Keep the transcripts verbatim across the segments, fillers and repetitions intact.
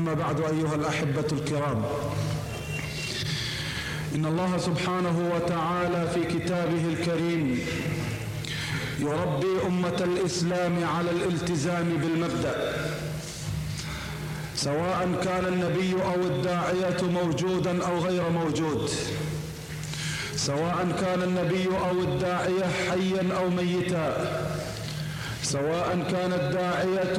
أما بعد أيها الأحبة الكرام، إن الله سبحانه وتعالى في كتابه الكريم يربي أمة الإسلام على الالتزام بالمبدأ، سواء كان النبي أو الداعية موجودا أو غير موجود، سواء كان النبي أو الداعية حيا أو ميتا، سواء كان الداعية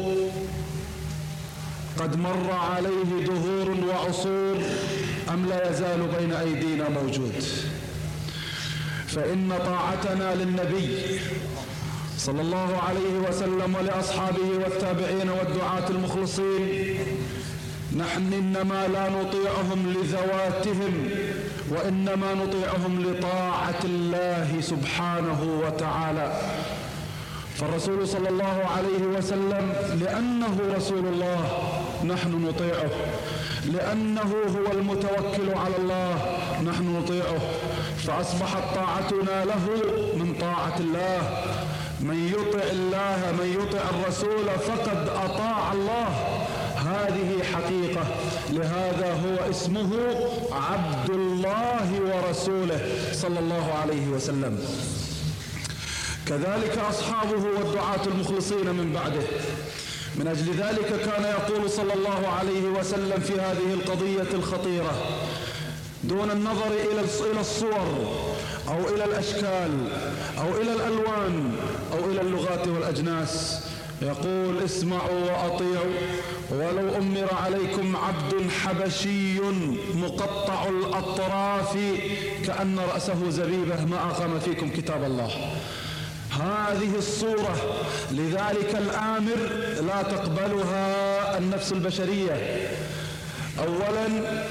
قد مر عليه دهور وعصور أم لا يزال بين أيدينا موجود. فإن طاعتنا للنبي صلى الله عليه وسلم ولأصحابه والتابعين والدعاة المخلصين، نحن إنما لا نطيعهم لذواتهم، وإنما نطيعهم لطاعة الله سبحانه وتعالى. فالرسول صلى الله عليه وسلم لأنه رسول الله نحن نطيعه، لأنه هو المتوكل على الله نحن نطيعه، فأصبحت طاعتنا له من طاعة الله. من يطع الله من يطع الرسول فقد أطاع الله، هذه حقيقة. لهذا هو اسمه عبد الله ورسوله صلى الله عليه وسلم. كذلك أصحابه والدعاة المخلصين من بعده. من أجل ذلك كان يقول صلى الله عليه وسلم في هذه القضية الخطيرة دون النظر إلى الصور أو إلى الأشكال أو إلى الألوان أو إلى اللغات والأجناس، يقول: اسمعوا وأطيعوا ولو أمر عليكم عبد حبشي مقطع الأطراف كأن رأسه زبيبة ما أقام فيكم كتاب الله. هذه الصورة لذلك الآمر لا تقبلها النفس البشرية. أولا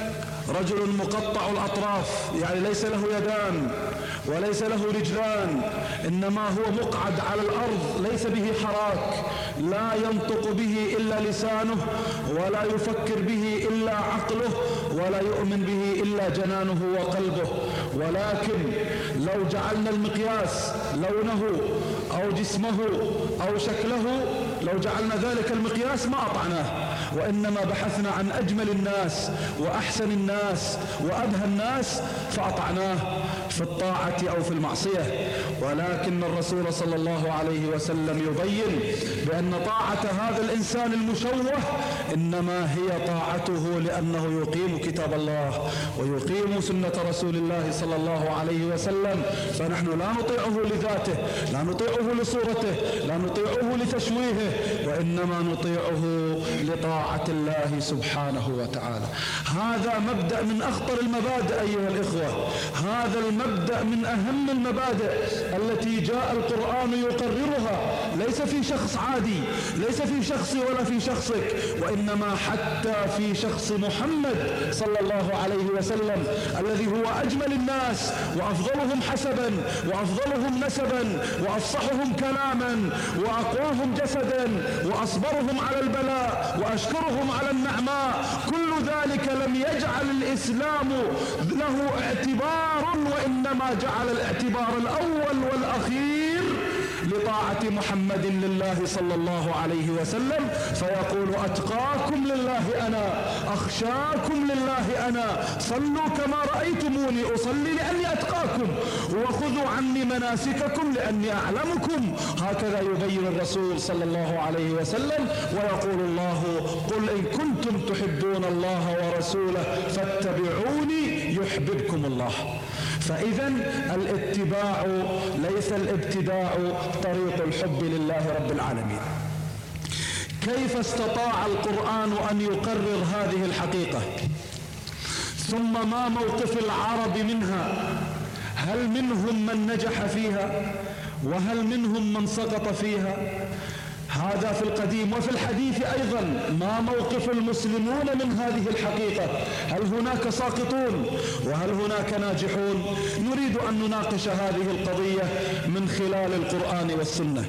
رجل مقطع الأطراف، يعني ليس له يدان وليس له رجلان، إنما هو مقعد على الأرض، ليس به حراك، لا ينطق به إلا لسانه، ولا يفكر به إلا عقله، ولا يؤمن به إلا جنانه وقلبه. ولكن لو جعلنا المقياس لونه أو جسمه أو شكله، لو جعلنا ذلك المقياس ما أطعناه، وإنما بحثنا عن أجمل الناس وأحسن الناس وأبهى الناس فأطعناه في الطاعة أو في المعصية. ولكن الرسول صلى الله عليه وسلم يبين بأن طاعة هذا الإنسان المشوه إنما هي طاعته لأنه يقيم كتاب الله ويقيم سنة رسول الله صلى الله عليه وسلم. فنحن لا نطيعه لذاته، لا نطيعه لصورته، لا نطيعه لتشويهه، وإنما نطيعه لطاعة الله سبحانه وتعالى. هذا مبدأ من أخطر المبادئ أيها الإخوة، هذا المبدأ من أهم المبادئ التي جاء القرآن يقررها، ليس في شخص عادي، ليس في شخصي ولا في شخصك، وإنما حتى في شخص محمد صلى الله عليه وسلم الذي هو أجمل الناس وأفضلهم حسبا وأفضلهم نسبا وأفصحهم كلاما وأقواهم جسدا وأصبرهم على البلاء وأشكرهم على النعماء. كل ذلك لم يجعل الإسلام له اعتبار، وإنما جعل الاعتبار الأول والأخير لطاعة محمد لله صلى الله عليه وسلم، فيقول: أتقاكم لله أنا، أخشاكم لله أنا، صلوا كما رأيتموني أصلي لأني أتقاكم، وخذوا عني مناسككم لأني أعلمكم. هكذا يبين الرسول صلى الله عليه وسلم. ويقول الله: قل إن كنتم تحبون الله ورسوله فاتبعوني يحببكم الله. فإذا الاتباع ليس الابتداع طريق الحب لله رب العالمين. كيف استطاع القرآن أن يقرر هذه الحقيقة؟ ثم ما موقف العرب منها؟ هل منهم من نجح فيها؟ وهل منهم من سقط فيها؟ هذا في القديم. وفي الحديث أيضا ما موقف المسلمون من هذه الحقيقة؟ هل هناك ساقطون وهل هناك ناجحون؟ نريد أن نناقش هذه القضية من خلال القرآن والسنة.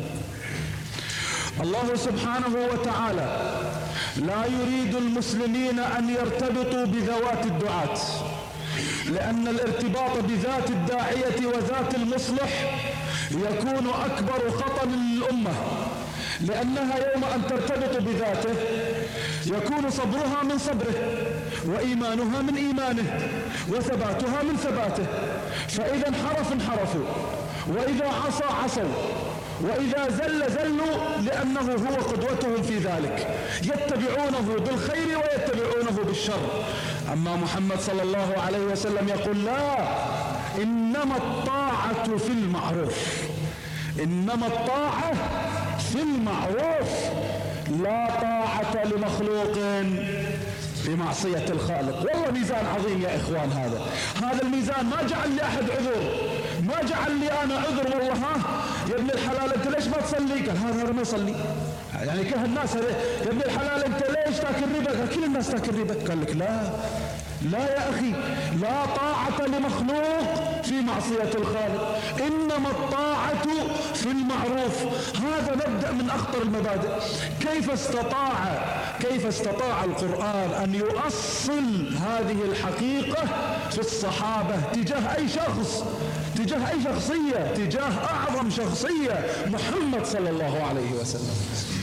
الله سبحانه وتعالى لا يريد المسلمين أن يرتبطوا بذوات الدعاة، لأن الارتباط بذات الداعية وذات المصلح يكون أكبر خطر للأمة، لأنها يوم أن ترتبط بذاته يكون صبرها من صبره، وإيمانها من إيمانه، وثباتها من ثباته. فإذا انحرف انحرفوا، وإذا عصى عصوا، وإذا زل زلوا، لأنه هو قدوتهم في ذلك، يتبعونه بالخير ويتبعونه بالشر. أما محمد صلى الله عليه وسلم يقول لا، إنما الطاعة في المعروف، إنما الطاعة في المعروف، لا طاعة لمخلوق بمعصية الخالق. والله ميزان عظيم يا إخوان. هذا هذا الميزان ما جعل لي أحد عذر، ما جعل لي أنا عذر. والله ها يا ابن الحلال أنت ليش ما تصلي؟ قال هذا هذا ما يصلي، يعني كه الناس هذا. يا ابن الحلال أنت ليش تاكل ربا؟ قال كل الناس تاكل ربا. قال لك لا لا يا أخي، لا طاعة لمخلوق في معصية الخالق، إنما الطاعة في المعروف. هذا مبدأ من أخطر المبادئ. كيف استطاع كيف استطاع القرآن أن يؤصل هذه الحقيقة في الصحابة تجاه أي شخص، تجاه أي شخصية، تجاه أعظم شخصية محمد صلى الله عليه وسلم.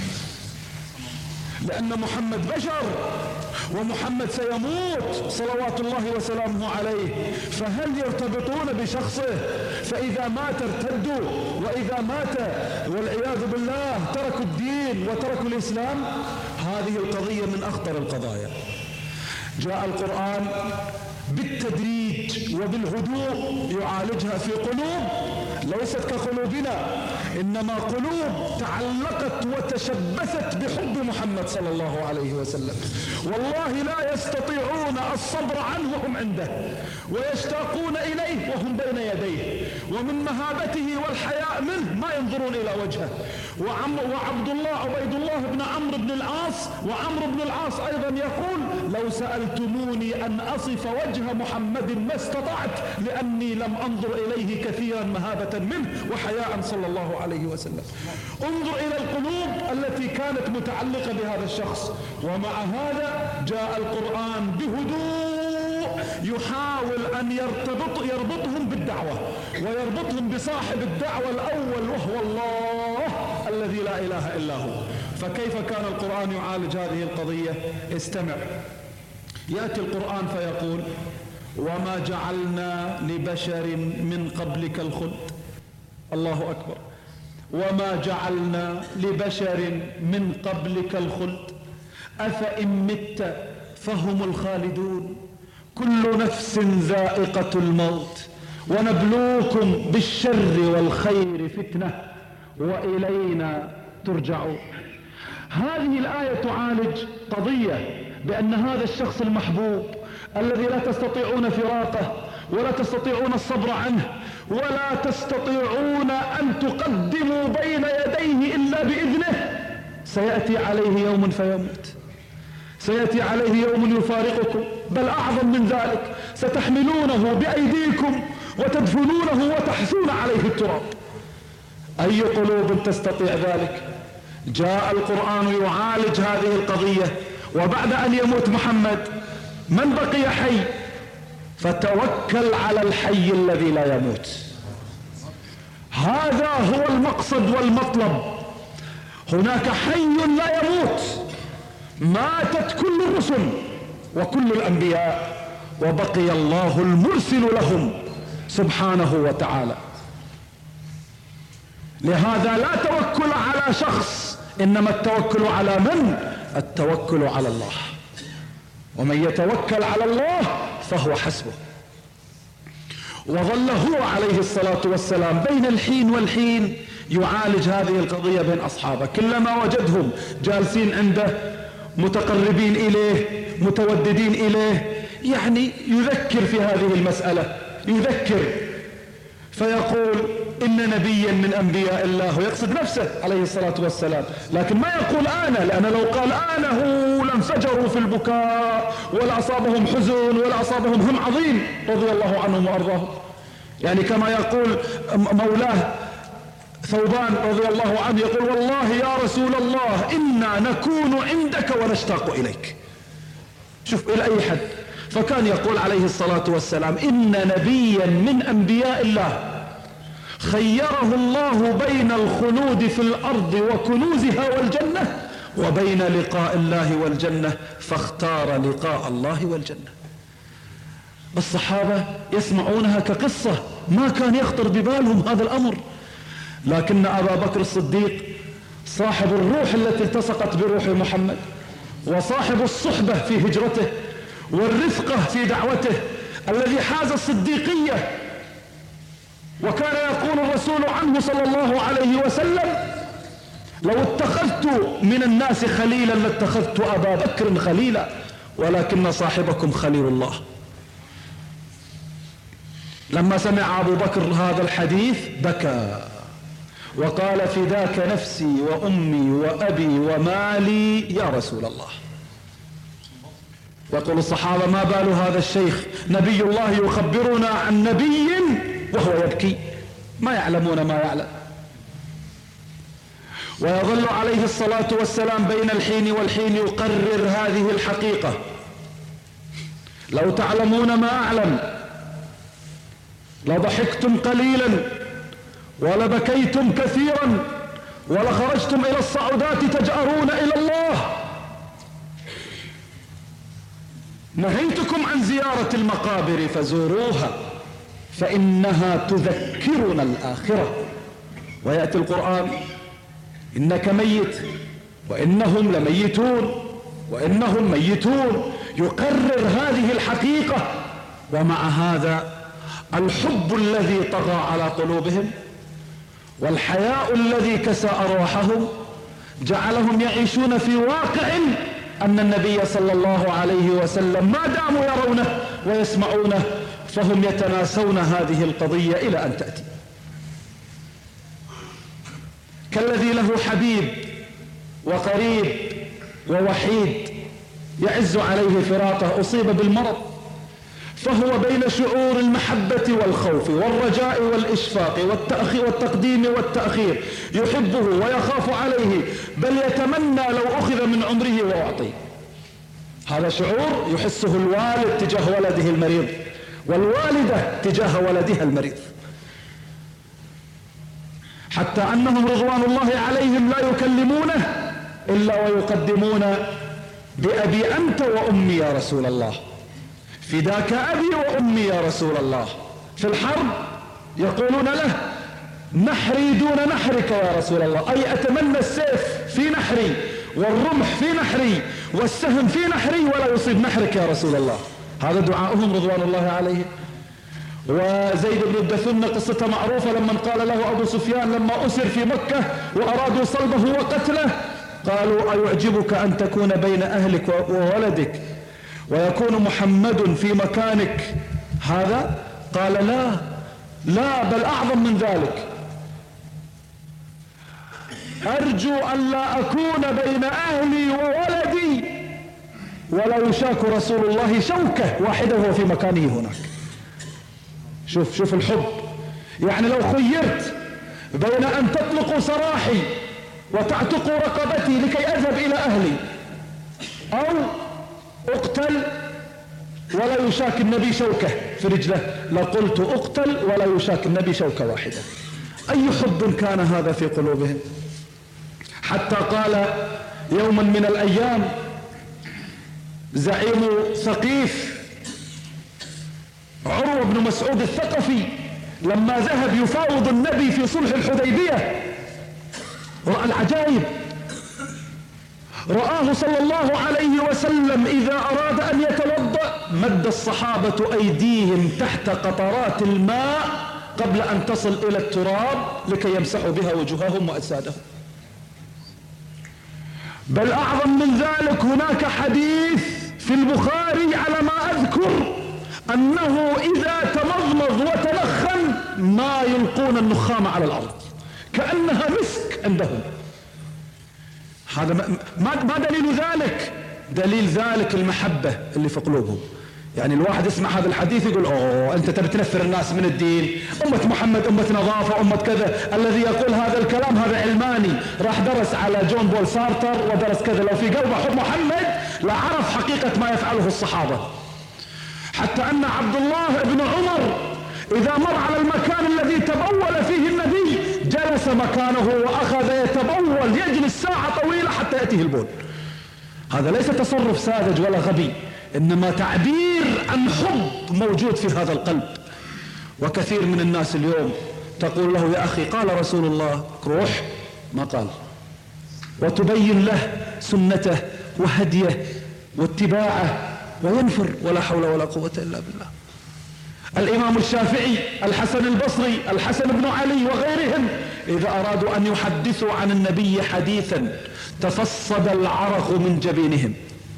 لأن محمد بشر، ومحمد سيموت صلوات الله وسلامه عليه، فهل يرتبطون بشخصه؟ فإذا مات ارتدوا، وإذا مات والعياذ بالله تركوا الدين وتركوا الإسلام. هذه القضية من أخطر القضايا. جاء القرآن بالتدريج وبالهدوء يعالجها في قلوب ليست كقلوبنا، إنما قلوب تعلقت وتشبثت بحب محمد صلى الله عليه وسلم. والله لا يستطيعون الصبر عنه وهم عنده، ويشتاقون إليه وهم بين يديه، ومن مهابته والحياء منه ما ينظرون إلى وجهه. وعبد الله عبيد الله بن عمرو بن العاص، وعمرو بن العاص أيضا يقول لو سألتموني أن أصف وجه محمد ما استطعت، لأني لم أنظر إليه كثيرا مهابة منه وحياء صلى الله عليه وسلم. انظر إلى القلوب التي كانت متعلقة بهذا الشخص. ومع هذا جاء القرآن بهدوء يحاول أن يرتبط يربطهم بالدعوة، ويربطهم بصاحب الدعوة الأول وهو الله الذي لا إله إلا هو. فكيف كان القرآن يعالج هذه القضية؟ استمع. يأتي القرآن فيقول وما جعلنا لبشر من قبلك الخلد. الله أكبر. وما جعلنا لبشر من قبلك الخلد أفإن مت فهم الخالدون كل نفس ذائقة الموت ونبلوكم بالشر والخير فتنة وإلينا ترجعون. هذه الآية تعالج قضية بأن هذا الشخص المحبوب الذي لا تستطيعون فراقه ولا تستطيعون الصبر عنه ولا تستطيعون أن تقدموا بين يديه إلا بإذنه، سيأتي عليه يوم فيموت، سيأتي عليه يوم يفارقكم، بل أعظم من ذلك ستحملونه بأيديكم وتدفنونه وتحثون عليه التراب. أي قلوب تستطيع ذلك؟ جاء القرآن يعالج هذه القضية. وبعد أن يموت محمد من بقي حي؟ فتوكل على الحي الذي لا يموت. هذا هو المقصد والمطلب. هناك حي لا يموت، ماتت كل الرسل وكل الأنبياء وبقي الله المرسل لهم سبحانه وتعالى. لهذا لا توكل على شخص، إنما التوكل على من؟ التوكل على الله. ومن يتوكل على الله فهو حسبه. وظل هو عليه الصلاة والسلام بين الحين والحين يعالج هذه القضية بين أصحابه. كلما وجدهم جالسين عنده متقربين إليه متوددين إليه، يعني يذكر في هذه المسألة، يذكر فيقول إن نبيا من أنبياء الله، يقصد نفسه عليه الصلاة والسلام، لكن ما يقول أنا، لأن لو قال أنا هو لانفجروا في البكاء ولا أصابهم حزن ولا أصابهم هم عظيم رضي الله عنهم وأرضاهم. يعني كما يقول مولاه ثوبان رضي الله عنه، يقول والله يا رسول الله إنا نكون عندك ونشتاق إليك. شوف إلى أي حد. فكان يقول عليه الصلاة والسلام إن نبيا من أنبياء الله خيره الله بين الخلود في الأرض وكنوزها والجنة وبين لقاء الله والجنة، فاختار لقاء الله والجنة. الصحابة يسمعونها كقصة، ما كان يخطر ببالهم هذا الأمر، لكن أبا بكر الصديق صاحب الروح التي التصقت بروح محمد، وصاحب الصحبة في هجرته، والرفقة في دعوته، الذي حاز الصديقية. وكان يقول الرسول عنه صلى الله عليه وسلم: لو اتخذت من الناس خليلا لاتخذت أبا بكر خليلا، ولكن صاحبكم خليل الله. لما سمع أبو بكر هذا الحديث بكى وقال: فداك نفسي وأمي وأبي ومالي يا رسول الله. يقول الصحابة: ما بال هذا الشيخ نبي الله يخبرنا عن نبي وهو يبكي؟ ما يعلمون ما يعلم. ويظل عليه الصلاة والسلام بين الحين والحين يقرر هذه الحقيقة: لو تعلمون ما أعلم لضحكتم قليلا ولبكيتم كثيرا ولخرجتم إلى الصعودات تجأرون إلى الله. نهيتكم عن زيارة المقابر فزوروها فإنها تذكرنا الآخرة. ويأتي القرآن: إنك ميت وإنهم لميتون وإنهم ميتون، يقرر هذه الحقيقة. ومع هذا الحب الذي طغى على قلوبهم والحياء الذي كسى أرواحهم جعلهم يعيشون في واقع أن النبي صلى الله عليه وسلم ما داموا يرونه ويسمعونه فهم يتناسون هذه القضية إلى أن تأتي. كالذي له حبيب وقريب ووحيد يعز عليه فراقه، أصيب بالمرض، فهو بين شعور المحبة والخوف والرجاء والإشفاق والتأخير والتقديم والتأخير، يحبه ويخاف عليه، بل يتمنى لو أخذ من عمره وأعطيه. هذا شعور يحسه الوالد تجاه ولده المريض والوالدة تجاه ولدها المريض، حتى أنهم رضوان الله عليهم لا يكلمونه إلا ويقدمون بأبي أنت وأمي يا رسول الله، فداك أبي وأمي يا رسول الله. في الحرب يقولون له: نحري دون نحرك يا رسول الله، أي أتمنى السيف في نحري والرمح في نحري والسهم في نحري ولا يصيب نحرك يا رسول الله. هذا دعاؤهم رضوان الله عليهم. وزيد بن الدثن قصته معروفة، لما قال له أبو سفيان لما أسر في مكة وأرادوا صلبه وقتله، قالوا: أيعجبك أن تكون بين أهلك وولدك ويكون محمد في مكانك هذا؟ قال: لا لا، بل أعظم من ذلك، أرجو أن لا أكون بين أهلي وولدي ولا يشاك رسول الله شوكة واحدة وهو في مكانه هناك. شوف شوف الحب، يعني لو خيرت بين أن تطلقوا سراحي وتعتقوا رقبتي لكي أذهب إلى أهلي أو أقتل ولا يشاك النبي شوكة في رجله، لقلت أقتل ولا يشاك النبي شوكة واحدة. أي حب كان هذا في قلوبهم، حتى قال يوما من الأيام زعيم ثقيف عروة بن مسعود الثقفي لما ذهب يفاوض النبي في صلح الحديبية رأى العجائب، رآه صلى الله عليه وسلم إذا أراد أن يتوضأ مد الصحابة أيديهم تحت قطرات الماء قبل أن تصل إلى التراب لكي يمسحوا بها وجوههم وأجسادهم. بل أعظم من ذلك، هناك حديث في البخاري على ما أذكر أنه إذا تمضمض وتنخن ما يلقون النخام على الأرض كأنها مسك عندهم. هذا ما ما دليل ذلك؟ دليل ذلك المحبة اللي في قلوبهم. يعني الواحد يسمع هذا الحديث يقول: أوه أنت تبي تنفر الناس من الدين، أمة محمد أمة نظافة أمة كذا. الذي يقول هذا الكلام هذا علماني، راح درس على جون بول سارتر ودرس كذا، لو في قلبه حب محمد لعرف حقيقة ما يفعله الصحابة. حتى أن عبد الله بن عمر إذا مر على المكان الذي تبول فيه النبي جلس جلس مكانه وأخذ يتبول، يجلس ساعة طويلة حتى يأتيه البول. هذا ليس تصرف ساذج ولا غبي، إنما تعبير عن حب موجود في هذا القلب. وكثير من الناس اليوم تقول له يا أخي قال رسول الله، روح ما قال، وتبين له سنته وهديه واتباعه وينفر، ولا حول ولا قوة إلا بالله. الإمام الشافعي، الحسن البصري، الحسن بن علي وغيرهم إذا أرادوا أن يحدثوا عن النبي حديثا تفصد العرق من جبينهم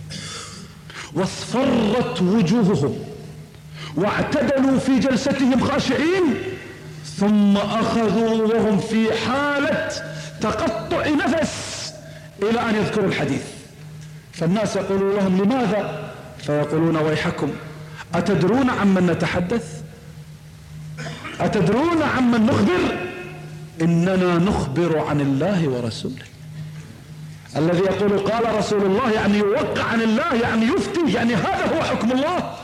واصفرت وجوههم واعتدلوا في جلستهم خاشعين، ثم أخذوا وهم في حالة تقطع نفس إلى أن يذكروا الحديث. فالناس يقولون لهم لماذا؟ فيقولون ويحكم، أتدرون عمن نتحدث؟ أتدرون عمن نخبر؟ إننا نخبر عن الله ورسوله. الذي يقول قال رسول الله يعني يوقع عن الله، يعني يفتي، يعني هذا هو حكم الله.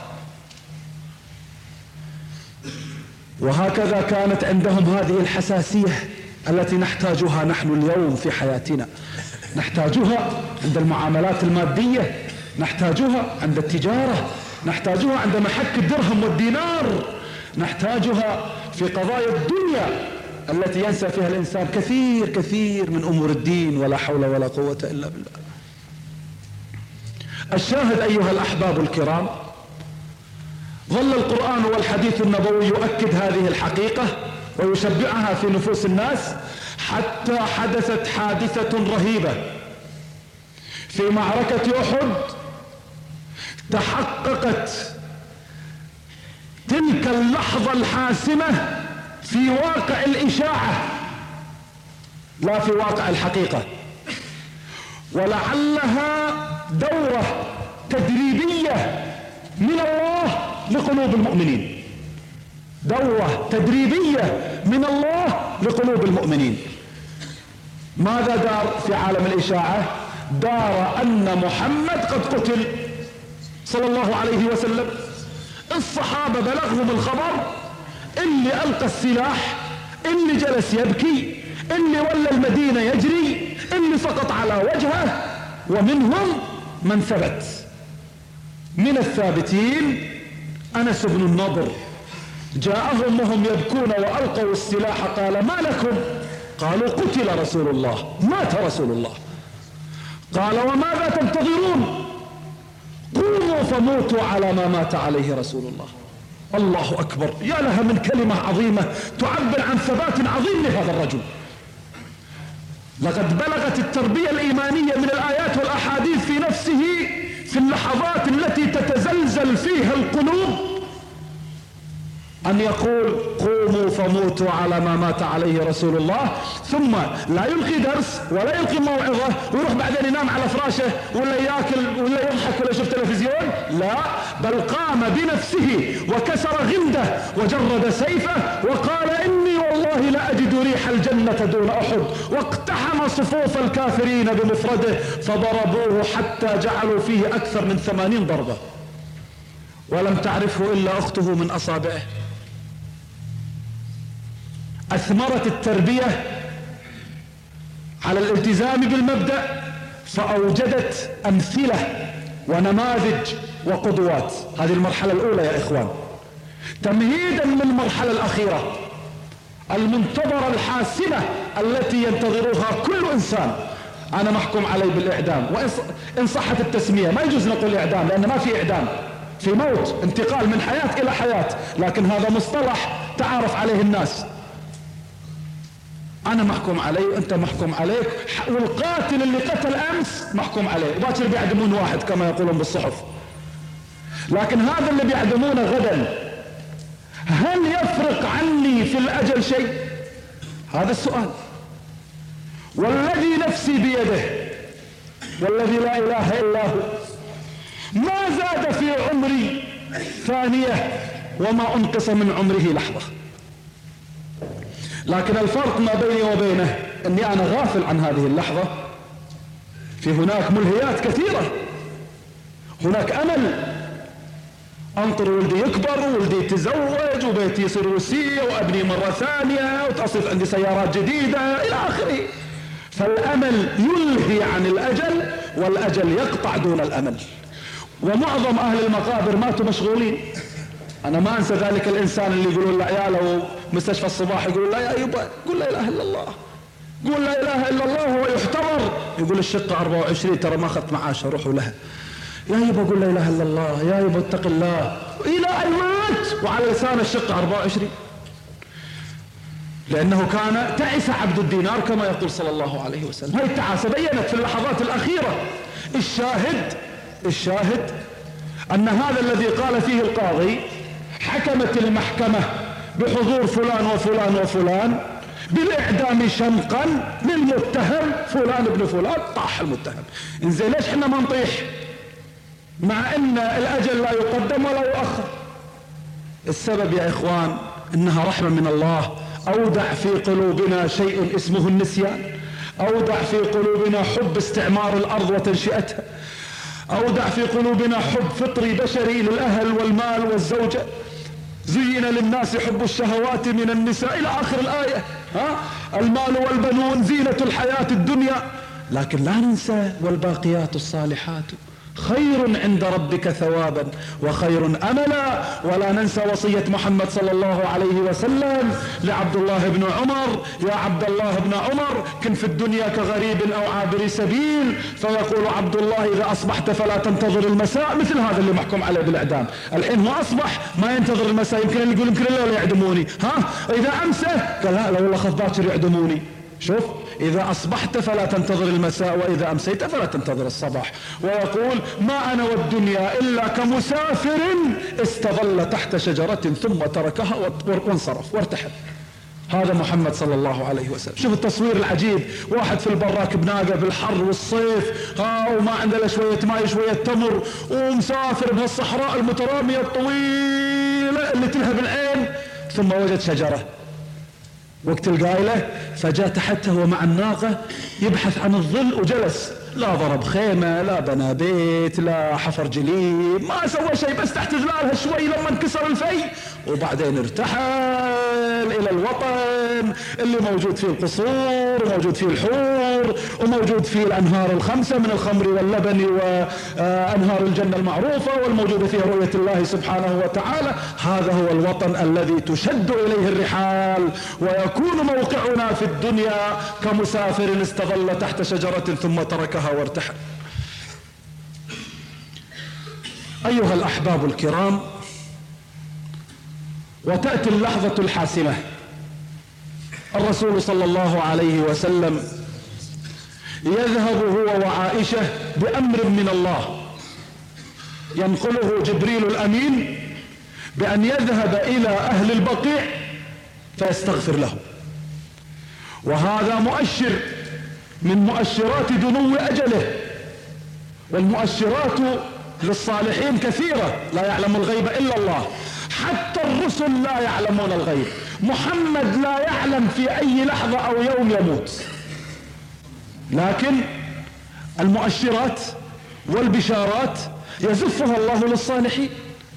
وهكذا كانت عندهم هذه الحساسية التي نحتاجها نحن اليوم في حياتنا، نحتاجها عند المعاملات المادية، نحتاجها عند التجارة، نحتاجها عند محك الدرهم والدينار، نحتاجها في قضايا الدنيا التي ينسى فيها الإنسان كثير كثير من أمور الدين، ولا حول ولا قوة إلا بالله. الشاهد أيها الأحباب الكرام، ظل القرآن والحديث النبوي يؤكد هذه الحقيقة ويشبعها في نفوس الناس، حتى حدثت حادثة رهيبة في معركة أحد. تحققت تلك اللحظة الحاسمة في واقع الإشاعة لا في واقع الحقيقة، ولعلها دورة تدريبية من الله لقلوب المؤمنين، دورة تدريبية من الله لقلوب المؤمنين. ماذا دار في عالم الإشاعة؟ دار أن محمد قد قتل صلى الله عليه وسلم. الصحابة بلغهم الخبر، اللي ألقى السلاح، اللي جلس يبكي، اللي ولى المدينة يجري، اللي سقط على وجهه، ومنهم من ثبت. من الثابتين أنس بن النضر، جاءهم وهم يبكون وألقوا السلاح، قال ما لكم؟ قالوا قتل رسول الله، مات رسول الله. قال وماذا تنتظرون؟ قوموا فموتوا على ما مات عليه رسول الله. الله أكبر، يا لها من كلمة عظيمة تعبر عن ثبات عظيم لهذا الرجل. لقد بلغت التربية الإيمانية من الآيات والأحاديث في نفسه في اللحظات التي تتزلزل فيها القلوب أن يقول قوموا فموتوا على ما مات عليه رسول الله، ثم لا يلقي درس ولا يلقي موعظة ويروح بعدين ينام على فراشه ولا يأكل ولا يضحك ولا يشوف تلفزيون، لا، بل قام بنفسه وكسر غمده وجرد سيفه وقال إني والله لا أجد ريح الجنة دون أحد، واقتحم صفوف الكافرين بمفرده فضربوه حتى جعلوا فيه أكثر من ثمانين ضربة، ولم تعرفه إلا أخته من أصابعه. أثمرت التربية على الالتزام بالمبدأ، فأوجدت أمثلة ونماذج وقدوات. هذه المرحلة الأولى يا إخوان، تمهيدا للمرحلة الأخيرة المنتظرة الحاسمة التي ينتظرها كل إنسان. أنا محكوم علي بالإعدام، وإن صحت التسمية ما يجوز نقول إعدام لأن ما في إعدام، في موت، انتقال من حياة إلى حياة، لكن هذا مصطلح تعارف عليه الناس. أنا محكوم علي وأنت محكوم عليك، والقاتل اللي قتل أمس محكوم عليه، وباكر بيعدمون واحد كما يقولون بالصحف. لكن هذا اللي بيعدمونه غدا هل يفرق عني في الأجل شيء؟ هذا السؤال. والذي نفسي بيده والذي لا إله إلا هو ما زاد في عمري ثانية وما أنقص من عمره لحظة. لكن الفرق ما بيني وبينه أني أنا غافل عن هذه اللحظة. في هناك ملهيات كثيرة، هناك أمل، انطر ولدي يكبر وولدي يتزوج وبيتي يصير وسيع وابني مرة ثانية وتصير عندي سيارات جديدة الى اخره. فالامل يلهي عن الاجل والاجل يقطع دون الامل. ومعظم اهل المقابر ماتوا مشغولين. انا ما انسى ذلك الانسان اللي يقولون لعياله مستشفى الصباح يقولون لا يا يبا قول لا اله الا الله، قول لا اله الا الله، هو يحتضر يقول الشقة أربعة وعشرين ترى ما اخذت معاشها روحوا لها. يا يبا قول لا اله الا الله، يا يبا اتق الله، الى ان مات وعلى لسان الشقة أربعة وعشرين، لانه كان تعس عبد الدينار كما يقول صلى الله عليه وسلم. هاي التعاسة بينت في اللحظات الاخيرة. الشاهد الشاهد ان هذا الذي قال فيه القاضي حكمت المحكمة بحضور فلان وفلان وفلان بالاعدام شنقا للمتهم فلان ابن فلان، طاح المتهم. انزين ليش احنا ما نطيح مع ان الاجل لا يقدم ولا يؤخر؟ السبب يا اخوان انها رحمة من الله. اودع في قلوبنا شيء اسمه النسيان، اودع في قلوبنا حب استعمار الارض وتنشئتها، اودع في قلوبنا حب فطري بشري للاهل والمال والزوجة. زين للناس حب الشهوات من النساء الى اخر الايه. ها المال والبنون زينة الحياة الدنيا، لكن لا ننسى والباقيات الصالحات خير عند ربك ثوابا وخير املا. ولا ننسى وصية محمد صلى الله عليه وسلم لعبد الله بن عمر: يا عبد الله بن عمر كن في الدنيا كغريب او عابر سبيل. فيقول عبد الله: اذا اصبحت فلا تنتظر المساء. مثل هذا اللي محكوم عليه بالاعدام الحين هو اصبح ما ينتظر المساء، يمكن اللي يقول يمكن الليل يعدموني. ها اذا امسى قال لا لا والله خذ باكر يعدموني. شوف، إذا أصبحت فلا تنتظر المساء وإذا أمسيت فلا تنتظر الصباح. ويقول: ما أنا والدنيا إلا كمسافر استظل تحت شجرة ثم تركها وانصرف وارتحل. هذا محمد صلى الله عليه وسلم. شوف التصوير العجيب، واحد في البراك بناقة بالحر والصيف، ها وما عنده لا شوية ماء شوية تمر، ومسافر بهالصحراء المترامية الطويلة اللي تلهب العين، ثم وجد شجرة وقت القايلة، فجاء تحته ومع الناقة يبحث عن الظل وجلس. لا ضرب خيمة، لا بنى بيت، لا حفر جليد، ما سوى شيء، بس تحت ظلالها شوي لما انكسر الفي، وبعدين ارتحل إلى الوطن اللي موجود فيه القصور وموجود فيه الحور وموجود فيه الأنهار الخمسة من الخمر واللبن وأنهار الجنة المعروفة، والموجودة فيها رؤية الله سبحانه وتعالى. هذا هو الوطن الذي تشد إليه الرحال، ويكون موقعنا في الدنيا كمسافر استظل تحت شجرة ثم تركها وارتحل. أيها الأحباب الكرام، وتأتي اللحظة الحاسمة. الرسول صلى الله عليه وسلم يذهب هو وعائشة بأمر من الله، ينقله جبريل الأمين بأن يذهب إلى أهل البقيع فيستغفر له. وهذا مؤشر من مؤشرات دنو أجله، والمؤشرات للصالحين كثيرة، لا يعلم الغيب إلا الله. حتى الرسل لا يعلمون الغيب. محمد لا يعلم في أي لحظة أو يوم يموت، لكن المؤشرات والبشارات يزفها الله للصالحين.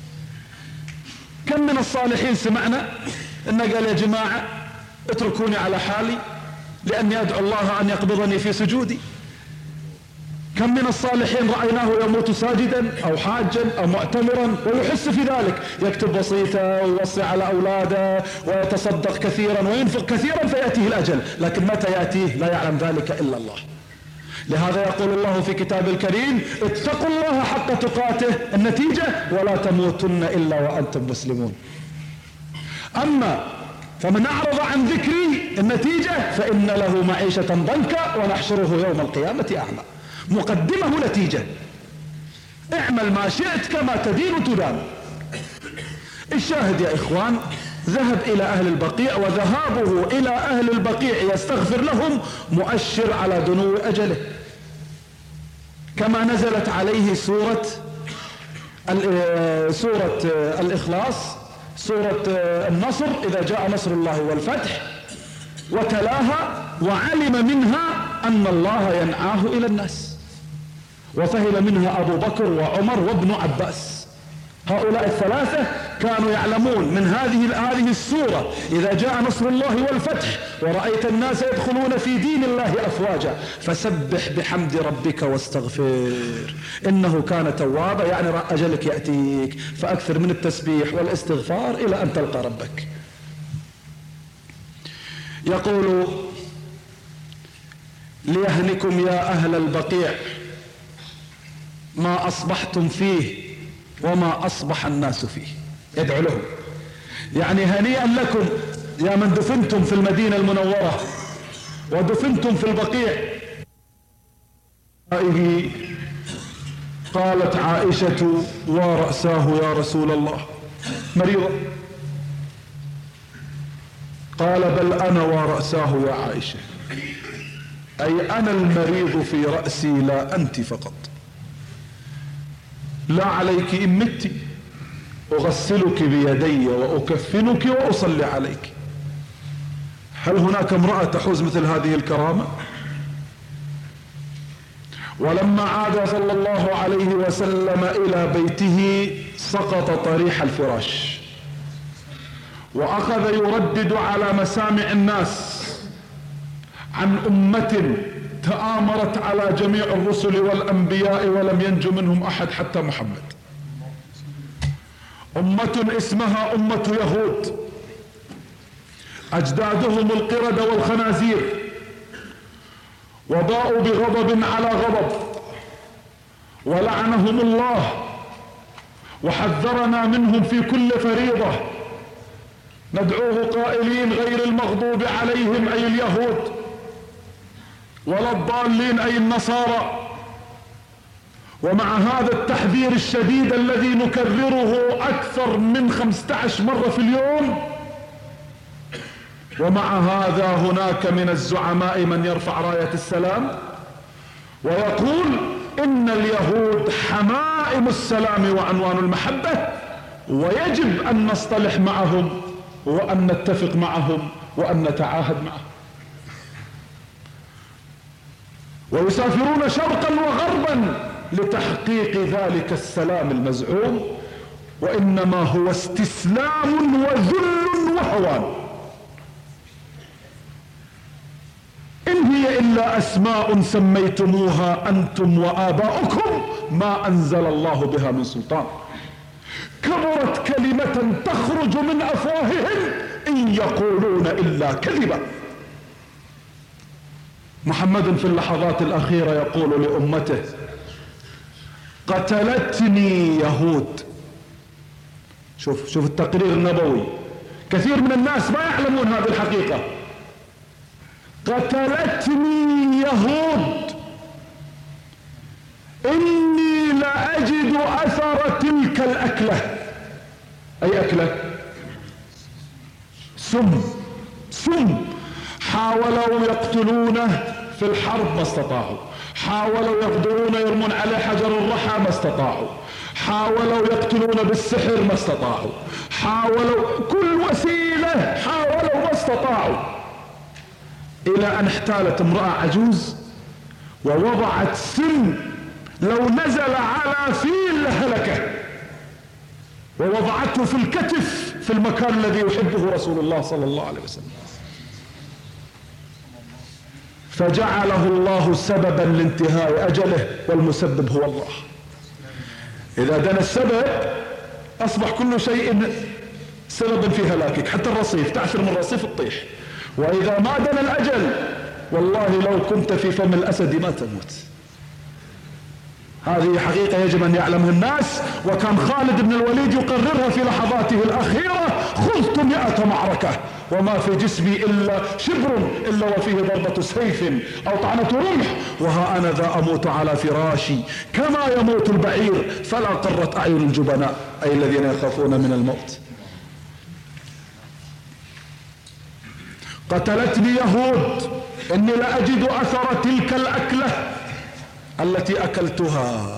كم من الصالحين سمعنا إنه قال: يا جماعة اتركوني على حالي لأني أدعو الله أن يقبضني في سجودي. كم من الصالحين رأيناه يموت ساجدا أو حاجا أو معتمرا ويحس في ذلك، يكتب وصيته ويوصي على أولاده ويتصدق كثيرا وينفق كثيرا فيأتيه الأجل، لكن متى يأتيه لا يعلم ذلك إلا الله. لهذا يقول الله في كتاب الكريم: اتقوا الله حق تقاته، النتيجة: ولا تموتن إلا وأنتم مسلمون. أما فمن أعرض عن ذكري، النتيجة: فإن له معيشة ضنكا ونحشره يوم القيامة أعمى. مقدمة نتيجة: اعمل ما شئت كما تدين تدان. الشاهد يا إخوان، ذهب إلى أهل البقيع، وذهابه إلى أهل البقيع يستغفر لهم مؤشر على دنو أجله، كما نزلت عليه سورة سورة الإخلاص، سورة النصر: إذا جاء نصر الله والفتح، وتلاها وعلم منها أن الله ينعاه إلى الناس، وفهم منها أبو بكر وعمر وابن عباس. هؤلاء الثلاثة كانوا يعلمون من هذه هذه السورة إذا جاء نصر الله والفتح ورأيت الناس يدخلون في دين الله أفواجا فسبح بحمد ربك واستغفر إنه كان توابا، يعني أجلك يأتيك، فأكثر من التسبيح والاستغفار إلى أن تلقى ربك. يقول ليهنكم يا أهل البقيع ما أصبحتم فيه وما أصبح الناس فيه. يدعو لهم، يعني هنيئا لكم يا من دفنتم في المدينة المنورة ودفنتم في البقيع. قالت عائشة ورأساه يا رسول الله مريضة؟ قال بل أنا ورأساه يا عائشة، أي أنا المريض في رأسي لا أنت فقط. لا عليك إن مت أغسلك بيدي وأكفنك وأصلي عليك. هل هناك امرأة تحوز مثل هذه الكرامة؟ ولما عاد صلى الله عليه وسلم إلى بيته سقط طريح الفراش وأخذ يردد على مسامع الناس عن أمة تآمرت على جميع الرسل والأنبياء ولم ينج منهم أحد حتى محمد. أمة اسمها أمة يهود، أجدادهم القردة والخنازير، وباءوا بغضب على غضب ولعنهم الله وحذرنا منهم في كل فريضة ندعوه قائلين غير المغضوب عليهم أي اليهود ولا الضالين أي النصارى. ومع هذا التحذير الشديد الذي نكرره أكثر من خمسة عشر مرة في اليوم، ومع هذا هناك من الزعماء من يرفع راية السلام ويقول إن اليهود حمائم السلام وعنوان المحبة ويجب أن نصطلح معهم وأن نتفق معهم وأن نتعاهد معهم، ويسافرون شرقا وغربا لتحقيق ذلك السلام المزعوم، وإنما هو استسلام وذل وهوان. إن هي إلا أسماء سميتموها أنتم وآباؤكم ما أنزل الله بها من سلطان، كبرت كلمة تخرج من أفواههم إن يقولون إلا كذبا. محمد في اللحظات الأخيرة يقول لأمته قتلتني يهود. شوف شوف التقرير النبوي، كثير من الناس ما يعلمون هذه الحقيقة. قتلتني يهود إني لأجد أثر تلك الأكلة. أي أكلة؟ سم سم. حاولوا يقتلونه في الحرب ما استطاعوا، حاولوا يقدرون يرمون عليه حجر الرحى ما استطاعوا، حاولوا يقتلون بالسحر ما استطاعوا، حاولوا كل وسيلة حاولوا ما استطاعوا، إلى أن احتالت امرأة عجوز ووضعت سم لو نزل على فيل لهلكه، ووضعته في الكتف في المكان الذي يحبه رسول الله صلى الله عليه وسلم، فجعله الله سببا لانتهاء أجله، والمسبب هو الله. إذا دنا السبب أصبح كل شيء سببا في هلاكك، حتى الرصيف تعثر من الرصيف تطيح. وإذا ما دنا الأجل والله لو كنت في فم الأسد ما تموت. هذه حقيقة يجب أن يعلمها الناس، وكان خالد بن الوليد يقررها في لحظاته الأخيرة: خذت مئة معركة وما في جسمي إلا شبر إلا وفيه ضربة سيف أو طعنة رمح، وها أنا ذا أموت على فراشي كما يموت البعير، فلا قرت أعين الجبناء، أي الذين يخافون من الموت. قتلتني يهود إني لأجد أثر تلك الأكلة التي أكلتها،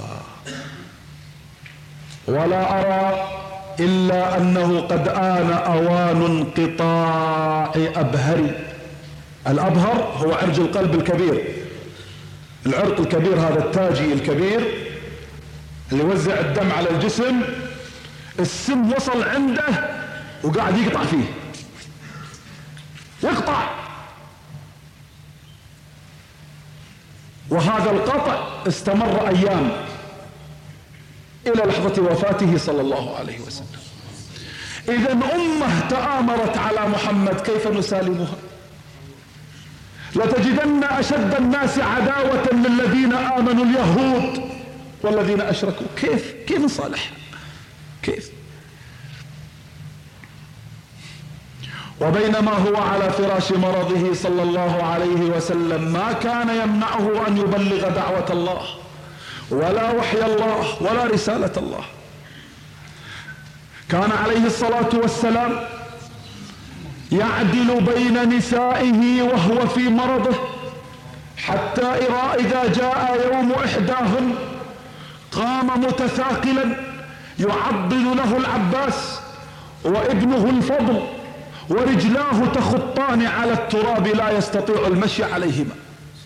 ولا أرى إلا أنه قد آن أوان انقطاع أبهري. الأبهر هو عرج القلب الكبير، العرق الكبير هذا التاجي الكبير اللي يوزع الدم على الجسم، السم وصل عنده وقاعد يقطع فيه، يقطع، وهذا القطع استمر أيام إلى لحظة وفاته صلى الله عليه وسلم. إذا أمة تآمرت على محمد، كيف نسالمها؟ لتجدن أشد الناس عداوة للذين آمنوا اليهود والذين أشركوا. كيف كيف نصالح؟ كيف؟ وبينما هو على فراش مرضه صلى الله عليه وسلم ما كان يمنعه أن يبلغ دعوة الله ولا وحي الله ولا رسالة الله. كان عليه الصلاة والسلام يعدل بين نسائه وهو في مرضه، حتى إذا جاء يوم إحداهن قام متثاقلا يعضل له العباس وابنه الفضل ورجلاه تخطان على التراب لا يستطيع المشي عليهما،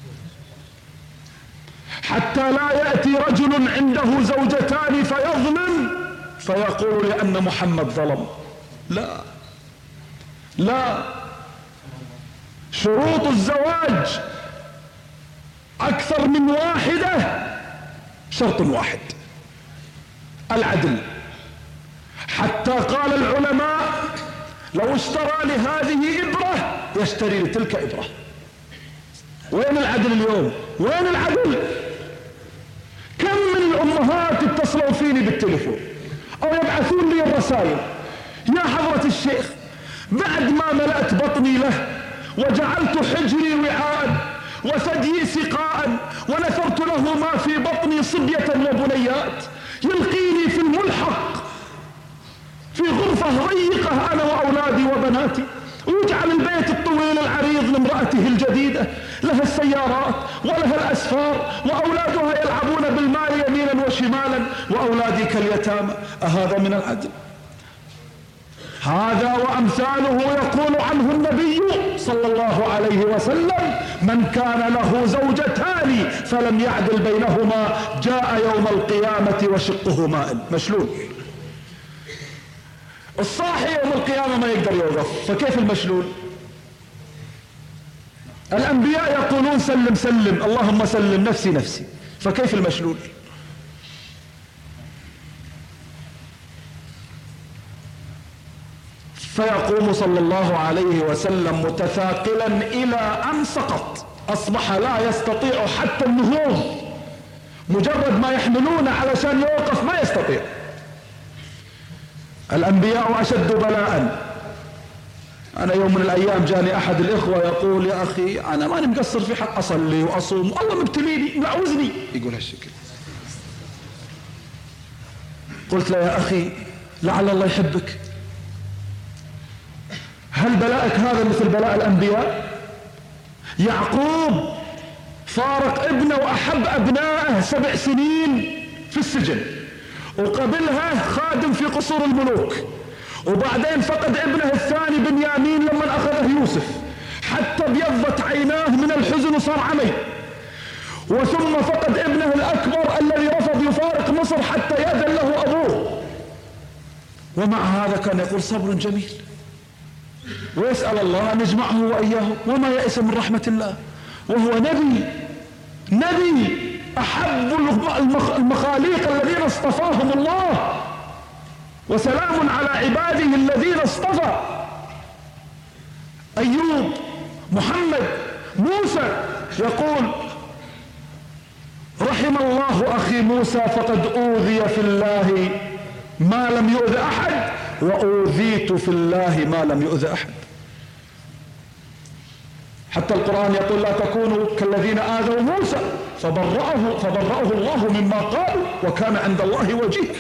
حتى لا يأتي رجل عنده زوجتان فيظلم فيقول لأن محمد ظلم. لا لا، شروط الزواج أكثر من واحدة، شرط واحد: العدل. حتى قال العلماء لو اشترى لهذه إبرة يشتري لتلك إبرة. وين العدل اليوم؟ وين العدل؟ كم من الأمهات اتصلوا فيني بالتليفون أو يبعثون لي الرسائل: يا حضرة الشيخ، بعد ما ملأت بطني له وجعلت حجري وعاء وثديي سقاء ونثرت له ما في بطني صبية وبنيات، يلقيني في الملحق في غرفة ضيقة أنا وأولادي وبناتي، ويجعل البيت الطويل العريض لامرأته الجديدة، لها السيارات ولها الأسفار وأولادها يلعبون بالمال يمينا وشمالا وأولادي كاليتامى. أهذا من العدل؟ هذا وأمثاله يقول عنه النبي صلى الله عليه وسلم: من كان له زوجتان فلم يعدل بينهما جاء يوم القيامة وشقه مائل مشلول. الصاحي يوم القيامة ما يقدر يوقف، فكيف المشلول؟ الأنبياء يقولون سلم سلم اللهم سلم نفسي نفسي، فكيف المشلول؟ فيقوم صلى الله عليه وسلم متثاقلا إلى أن سقط، أصبح لا يستطيع حتى النهوض، مجرد ما يحملونه علشان يوقف ما يستطيع. الأنبياء أشد بلاء. أنا يوم من الأيام جاني أحد الإخوة يقول: يا أخي أنا ماني مقصر في حق، أصلي وأصوم والله مبتليني معوزني، يقول هالشكل. قلت له: يا أخي لعل الله يحبك، هل بلاءك هذا مثل بلاء الأنبياء؟ يعقوب فارق ابنه وأحب أبنائه سبع سنين في السجن، وقبلها خادم في قصور الملوك، وبعدين فقد ابنه الثاني بنيامين لما أخذه يوسف حتى ابيضت عيناه من الحزن وصار عمي، وثم فقد ابنه الأكبر الذي رفض يفارق مصر حتى يأذن له أبوه، ومع هذا كان يقول صبر جميل ويسأل الله أن يجمعه وإياه وما يئس من رحمة الله، وهو نبي نبي أحب المخاليق الذين اصطفاهم الله، وسلام على عباده الذين اصطفى. أيوب، محمد، موسى، يقول: رحم الله أخي موسى فقد أوذي في الله ما لم يؤذ أحد وأوذيت في الله ما لم يؤذ أحد. حتى القرآن يقول: لا تكونوا كالذين آذوا موسى فبرأه, فبرأه الله مما قالوا وكان عند الله وجيه.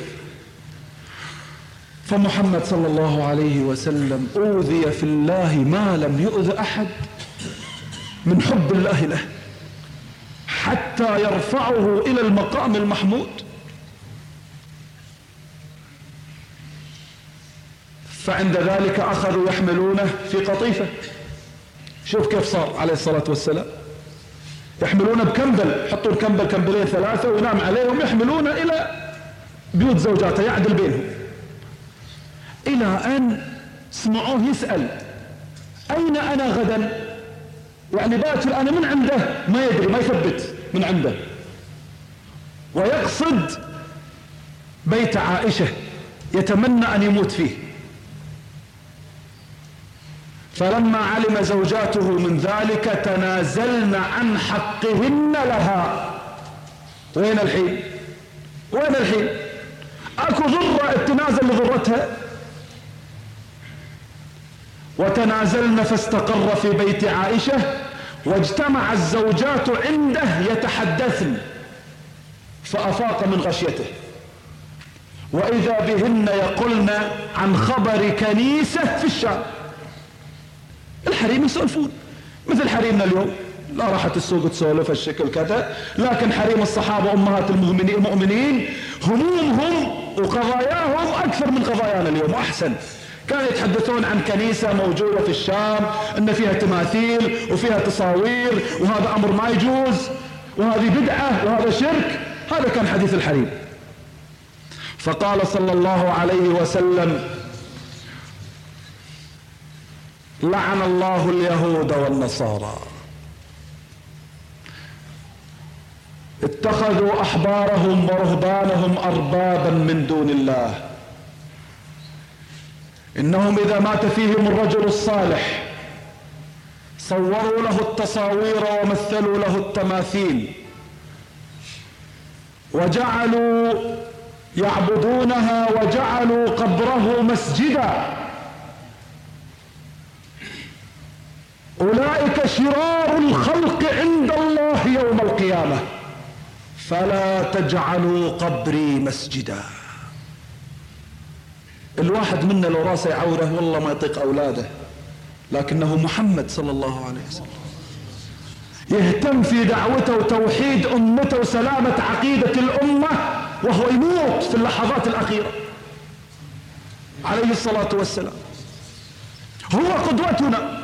فمحمد صلى الله عليه وسلم أوذي في الله ما لم يؤذ أحد من حب الله له حتى يرفعه إلى المقام المحمود. فعند ذلك أخذوا يحملونه في قطيفة. شوف كيف صار عليه الصلاة والسلام، يحملونه بكمبل، يحطوا الكمبل كمبلين ثلاثة وينام عليهم، يحملونه إلى بيوت زوجاته يعدل بينهم. إلى أن سمعوه يسأل أين أنا غدا؟ يعني باكر أنا من عنده ما يدري، ما يثبت من عنده، ويقصد بيت عائشة يتمنى أن يموت فيه. فلما علم زوجاته من ذلك تنازلن عن حقهن لها. وين الحين؟ وين الحين؟ اكو ضرة التنازل لضرتها. وتنازلن فاستقر في بيت عائشة، واجتمع الزوجات عنده يتحدثن، فأفاق من غشيته، وإذا بهن يقولن عن خبر كنيسة في الشام. الحريم يسولفون مثل حريمنا اليوم، لا راحت السوق تسولف الشكل كذا، لكن حريم الصحابة أمهات المؤمنين همومهم وقضاياهم أكثر من قضايانا اليوم وأحسن. كانوا يتحدثون عن كنيسة موجودة في الشام إن فيها تماثيل وفيها تصاوير، وهذا أمر ما يجوز، وهذه بدعة، وهذا شرك. هذا كان حديث الحريم. فقال صلى الله عليه وسلم: لعن الله اليهود والنصارى اتخذوا أحبارهم ورهبانهم أربابا من دون الله، إنهم إذا مات فيهم الرجل الصالح صوروا له التصاوير ومثلوا له التماثيل وجعلوا يعبدونها وجعلوا قبره مسجدا. أولئك شرار الخلق عند الله يوم القيامة، فلا تجعلوا قبري مسجدا. الواحد منا لو راسه عوره والله ما يطيق أولاده، لكنه محمد صلى الله عليه وسلم يهتم في دعوته وتوحيد أمته وسلامة عقيدة الأمة، وهو يموت في اللحظات الأخيرة عليه الصلاة والسلام. هو قدوتنا.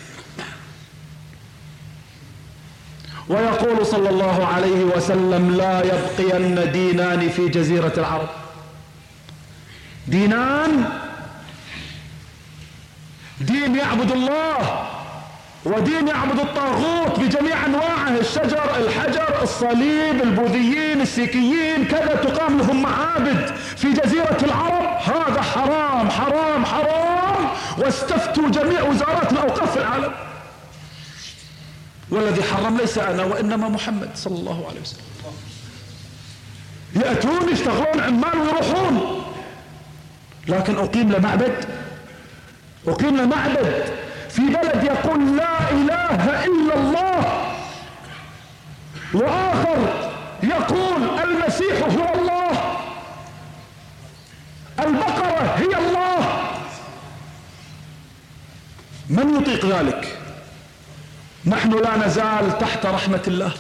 ويقول صلى الله عليه وسلم: لا يبقين دينان في جزيرة العرب. دينان، دين يعبد الله ودين يعبد الطاغوت بجميع انواعه، الشجر، الحجر، الصليب، البوذيين، السيكيين، كذا تقام لهم معابد في جزيرة العرب. هذا حرام حرام حرام، واستفتوا جميع وزارات الاوقاف في العالم. والذي حرم ليس انا وانما محمد صلى الله عليه وسلم. يأتون يشتغلون عمال ويروحون، لكن اقيم له معبد، اقيم له معبد في بلد يقول لا اله الا الله، واخر يقول المسيح هو الله، البقرة هي الله. من يطيق ذلك؟ نحن لا نزال تحت رحمة الله،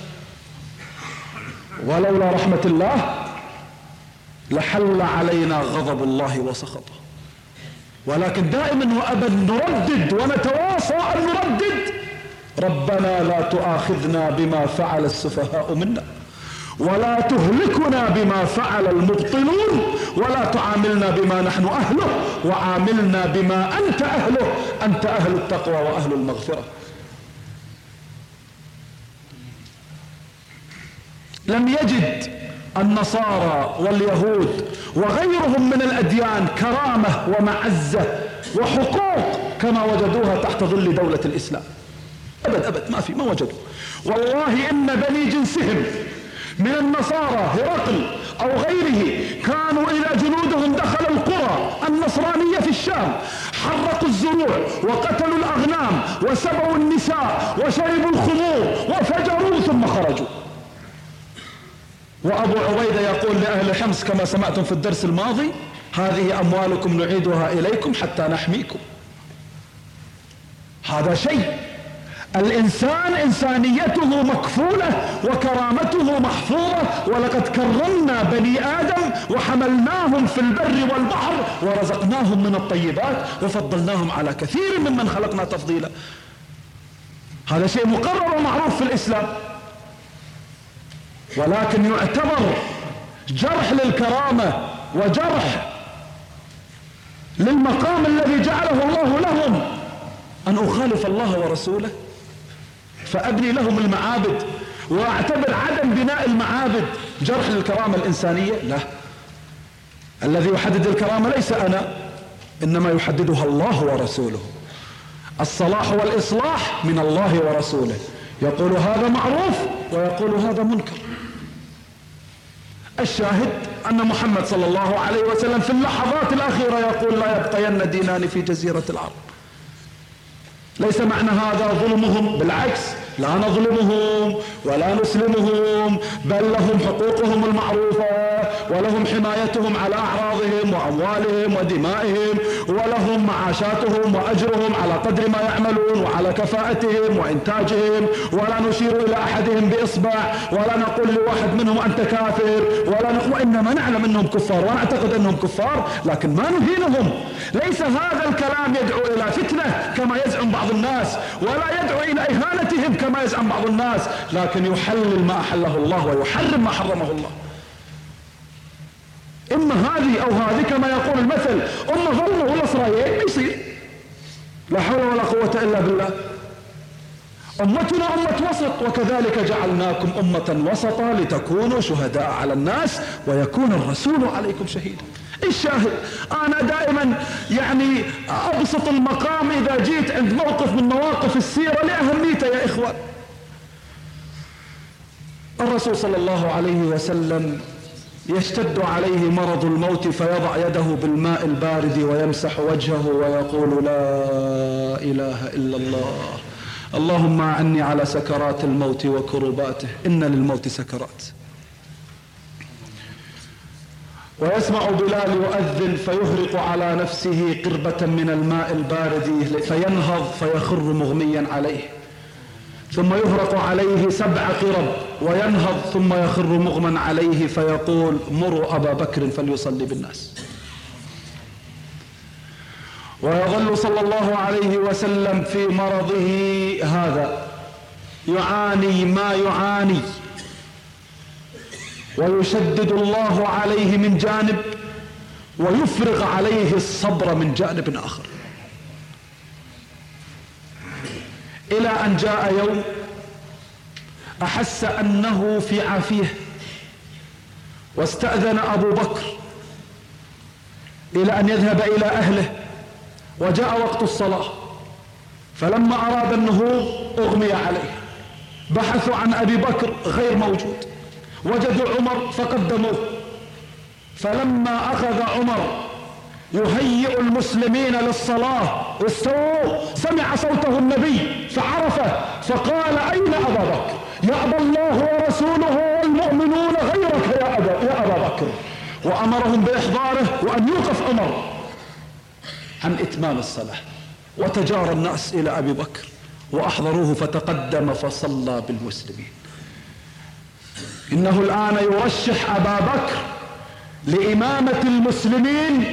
ولولا رحمة الله لحل علينا غضب الله وسخطه. ولكن دائما وابدا نردد ونتواصى ان نردد: ربنا لا تؤاخذنا بما فعل السفهاء منا، ولا تهلكنا بما فعل المبطلون، ولا تعاملنا بما نحن اهله، وعاملنا بما انت اهله، انت اهل التقوى واهل المغفرة. لم يجد النصارى واليهود وغيرهم من الأديان كرامة ومعزة وحقوق كما وجدوها تحت ظل دولة الإسلام. أبد أبد ما في، ما وجدوا. والله إن بني جنسهم من النصارى هرقل أو غيره كانوا إذا جنودهم دخلوا القرى النصرانية في الشام حرقوا الزروع وقتلوا الأغنام وسبوا النساء وشربوا الخمور وفجروا ثم خرجوا. وأبو عبيدة يقول لأهل حمص كما سمعتم في الدرس الماضي: هذه أموالكم نعيدها إليكم حتى نحميكم. هذا شيء. الإنسان إنسانيته مكفولة وكرامته محفوظة. ولقد كرمنا بني آدم وحملناهم في البر والبحر ورزقناهم من الطيبات وفضلناهم على كثير ممن خلقنا تفضيلا. هذا شيء مقرر ومعروف في الإسلام، ولكن يعتبر جرح للكرامة وجرح للمقام الذي جعله الله لهم أن أخالف الله ورسوله فأبني لهم المعابد وأعتبر عدم بناء المعابد جرح للكرامة الإنسانية؟ لا، الذي يحدد الكرامة ليس أنا، إنما يحددها الله ورسوله. الصلاح والإصلاح من الله ورسوله، يقول هذا معروف ويقول هذا منكر. الشاهد أن محمد صلى الله عليه وسلم في اللحظات الأخيرة يقول لا يبقين دينان في جزيرة العرب. ليس معنى هذا ظلمهم، بالعكس، لا نظلمهم ولا نسلمهم، بل لهم حقوقهم المعروفة ولهم حمايتهم على أعراضهم وأموالهم ودمائهم، ولهم معاشاتهم وأجرهم على قدر ما يعملون وعلى كفاءتهم وإنتاجهم، ولا نشير إلى أحدهم بإصبع ولا نقول لواحد منهم أنت كافر، ولا ن... وإنما نعلم أنهم كفار ونعتقد أنهم كفار، لكن ما نهينهم. ليس هذا الكلام يدعو إلى فتنة كما يزعم بعض الناس، ولا يدعو إلى إهانتهم كما يزعم بعض الناس، لكن يحلل ما أحله الله ويحرم ما حرمه الله. إما هذه أو هذه كما يقول المثل، أمة ظلمة ولا إسرائيل يصير، لا حول ولا قوة إلا بالله. أمتنا أمة وسط، وكذلك جعلناكم أمة وسطا لتكونوا شهداء على الناس ويكون الرسول عليكم شهيدا. الشاهد أنا دائما يعني أبسط المقام إذا جيت عند موقف من مواقف السيرة لأهميته يا إخوان. الرسول صلى الله عليه وسلم يشتد عليه مرض الموت فيضع يده بالماء البارد ويمسح وجهه ويقول لا إله إلا الله، اللهم أعني على سكرات الموت وكرباته، إن للموت سكرات. ويسمع بلال يؤذن فيهرق على نفسه قربة من الماء البارد فينهض فيخر مغميا عليه، ثم يهرق عليه سبع قرب وينهض ثم يخر مغما عليه فيقول مروا أبا بكر فليصلي بالناس. ويظل صلى الله عليه وسلم في مرضه هذا يعاني ما يعاني، ويشدد الله عليه من جانب ويفرغ عليه الصبر من جانب آخر، إلى أن جاء يوم أحس أنه في عافية، واستأذن أبو بكر إلى أن يذهب إلى أهله، وجاء وقت الصلاة، فلما أراد النهوض أغمي عليه، بحثوا عن أبي بكر غير موجود، وجدوا عمر فقدموه، فلما أخذ عمر يهيئ المسلمين للصلاة استووا سمع صوته النبي فعرفه فقال أين أبا بكر؟ يأبى الله ورسوله والمؤمنون غيرك يا أبا, يا أبا بكر، وأمرهم بإحضاره وأن يوقف عمر عن إتمام الصلاة، وتجار الناس إلى أبي بكر وأحضروه فتقدم فصلى بالمسلمين. إنه الآن يرشح أبا بكر لإمامة المسلمين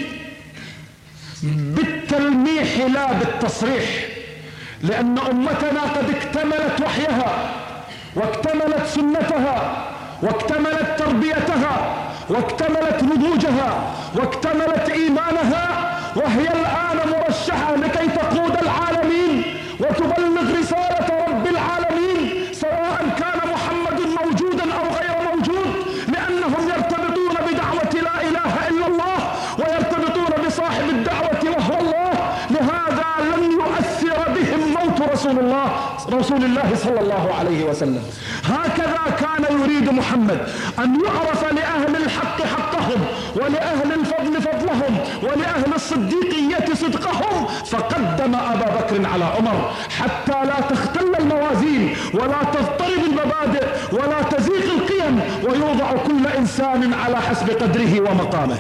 بالتلميح لا بالتصريح، لأن أمتنا قد اكتملت وحيها واكتملت سنتها واكتملت تربيتها واكتملت نضوجها واكتملت إيمانها، وهي الآن مرشحة لكي تقود العالمين وتبلغ رسالة رب العالمين، سواء كان محمد موجودا أو غير موجود، لأنهم يرتبطون بدعوة لا إله إلا الله ويرتبطون بصاحب الدعوة وهو الله. لهذا لن يؤثر بهم موت رسول الله رسول الله صلى الله عليه وسلم. هكذا كان يريد محمد أن يعرف لأهل الحق حقهم ولأهل الفضل فضلهم ولأهل الصديقية صدقهم، فقدم أبا بكر على عمر حتى لا تختل الموازين ولا تضطرب المبادئ ولا تزيغ القيم، ويوضع كل إنسان على حسب قدره ومقامه.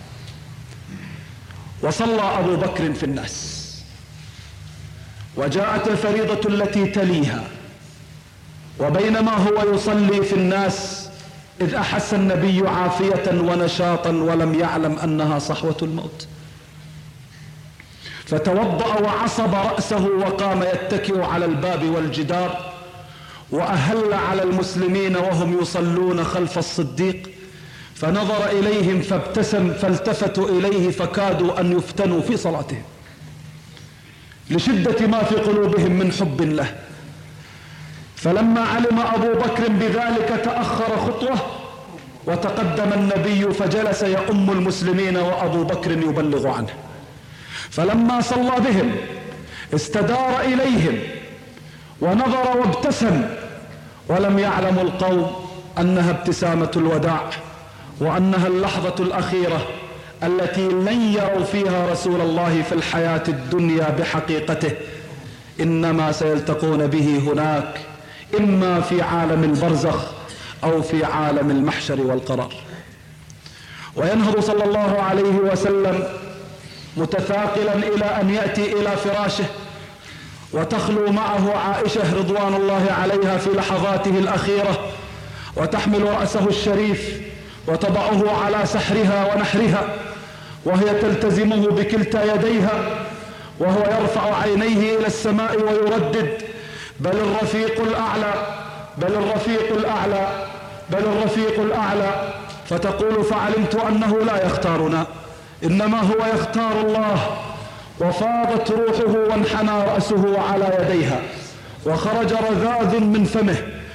وصلى أبو بكر في الناس، وجاءت الفريضة التي تليها، وبينما هو يصلي في الناس إذ أحس النبي عافية ونشاطا ولم يعلم أنها صحوة الموت، فتوضأ وعصب رأسه وقام يتكئ على الباب والجدار، وأهل على المسلمين وهم يصلون خلف الصديق، فنظر إليهم فابتسم فالتفتوا إليه فكادوا أن يفتنوا في صلاتهم لشدة ما في قلوبهم من حب له. فلما علم أبو بكر بذلك تأخر خطوة وتقدم النبي فجلس يؤم المسلمين وأبو بكر يبلغ عنه. فلما صلى بهم استدار إليهم ونظر وابتسم، ولم يعلم القوم أنها ابتسامة الوداع وأنها اللحظة الأخيرة التي لن يروا فيها رسول الله في الحياة الدنيا بحقيقته، إنما سيلتقون به هناك، إما في عالم البرزخ أو في عالم المحشر والقرار. وينهض صلى الله عليه وسلم متثاقلا إلى أن يأتي إلى فراشه، وتخلو معه عائشة رضوان الله عليها في لحظاته الأخيرة، وتحمل رأسه الشريف وتضعه على سحرها ونحرها، وهي تلتزمه بكلتا يديها، وهو يرفع عينيه إلى السماء ويردد: بل الرفيق الأعلى، بل الرفيق الأعلى، بل الرفيق الأعلى. فتقول: فعلمت أنه لا يختارنا، إنما هو يختار الله. وفاضت روحه وانحنى رأسه على يديها، وخرج رذاذ من فمه،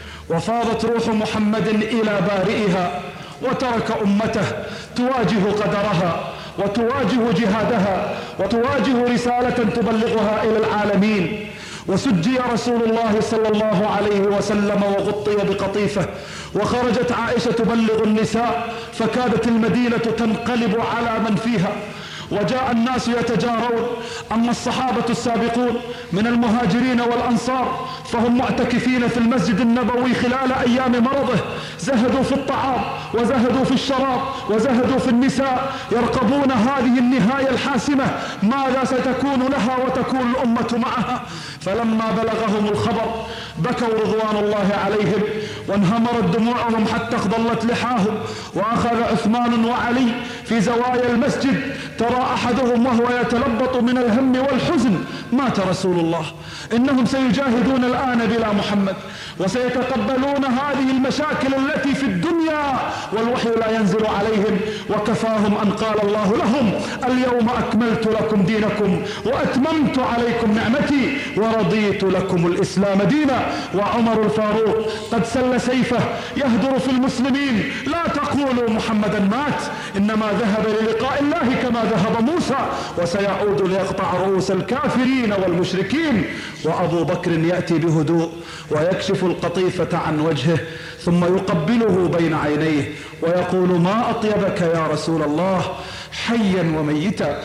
وفاضت روح محمد إلى بارئها، وترك أمته تواجه قدرها وتواجه جهادها وتواجه رسالة تبلغها إلى العالمين. وسجي رسول الله صلى الله عليه وسلم وغطي بقطيفة، وخرجت عائشة تبلغ النساء، فكادت المدينة تنقلب على من فيها. وجاء الناس يتجارون. أما الصحابة السابقون من المهاجرين والأنصار فهم معتكفين في المسجد النبوي خلال أيام مرضه، زهدوا في الطعام وزهدوا في الشراب وزهدوا في النساء، يرقبون هذه النهاية الحاسمة، ماذا ستكون لها وتكون الأمة معها. فلما بلغهم الخبر بكوا رضوان الله عليهم، وانهمرت دموعهم حتى اخضلت لحاهم. وأخذ عثمان وعلي في زوايا المسجد، ترى أحدهم وهو يتلبط من الهم والحزن: مات رسول الله، إنهم سيجاهدون الآن بلا محمد، وسيتقبلون هذه المشاكل التي في الدنيا والوحي لا ينزل عليهم. وكفاهم أن قال الله لهم: اليوم أكملت لكم دينكم وأتممت عليكم نعمتي ورضيت لكم الإسلام دينا. وعمر الفاروق قد سل سيفه يهدر في المسلمين: لا تقولوا محمدا مات، إنما ذهب للقاء الله كما ذهب موسى، وسيعود ليقطع رؤوس الكافرين والمشركين. وأبو بكر يأتي بهدوء ويكشف القطيفة عن وجهه، ثم يقبله بين عينيه ويقول: ما أطيبك يا رسول الله حيا وميتا.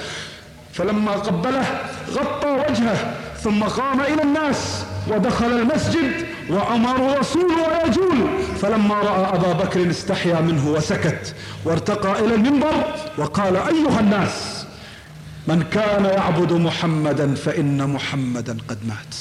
فلما قبله غطى وجهه، ثم قام إلى الناس ودخل المسجد، وعمر يصول ويجول. فلما رأى أبا بكر استحيا منه وسكت، وارتقى إلى المنبر وقال: أيها الناس، من كان يعبد محمدا فإن محمدا قد مات.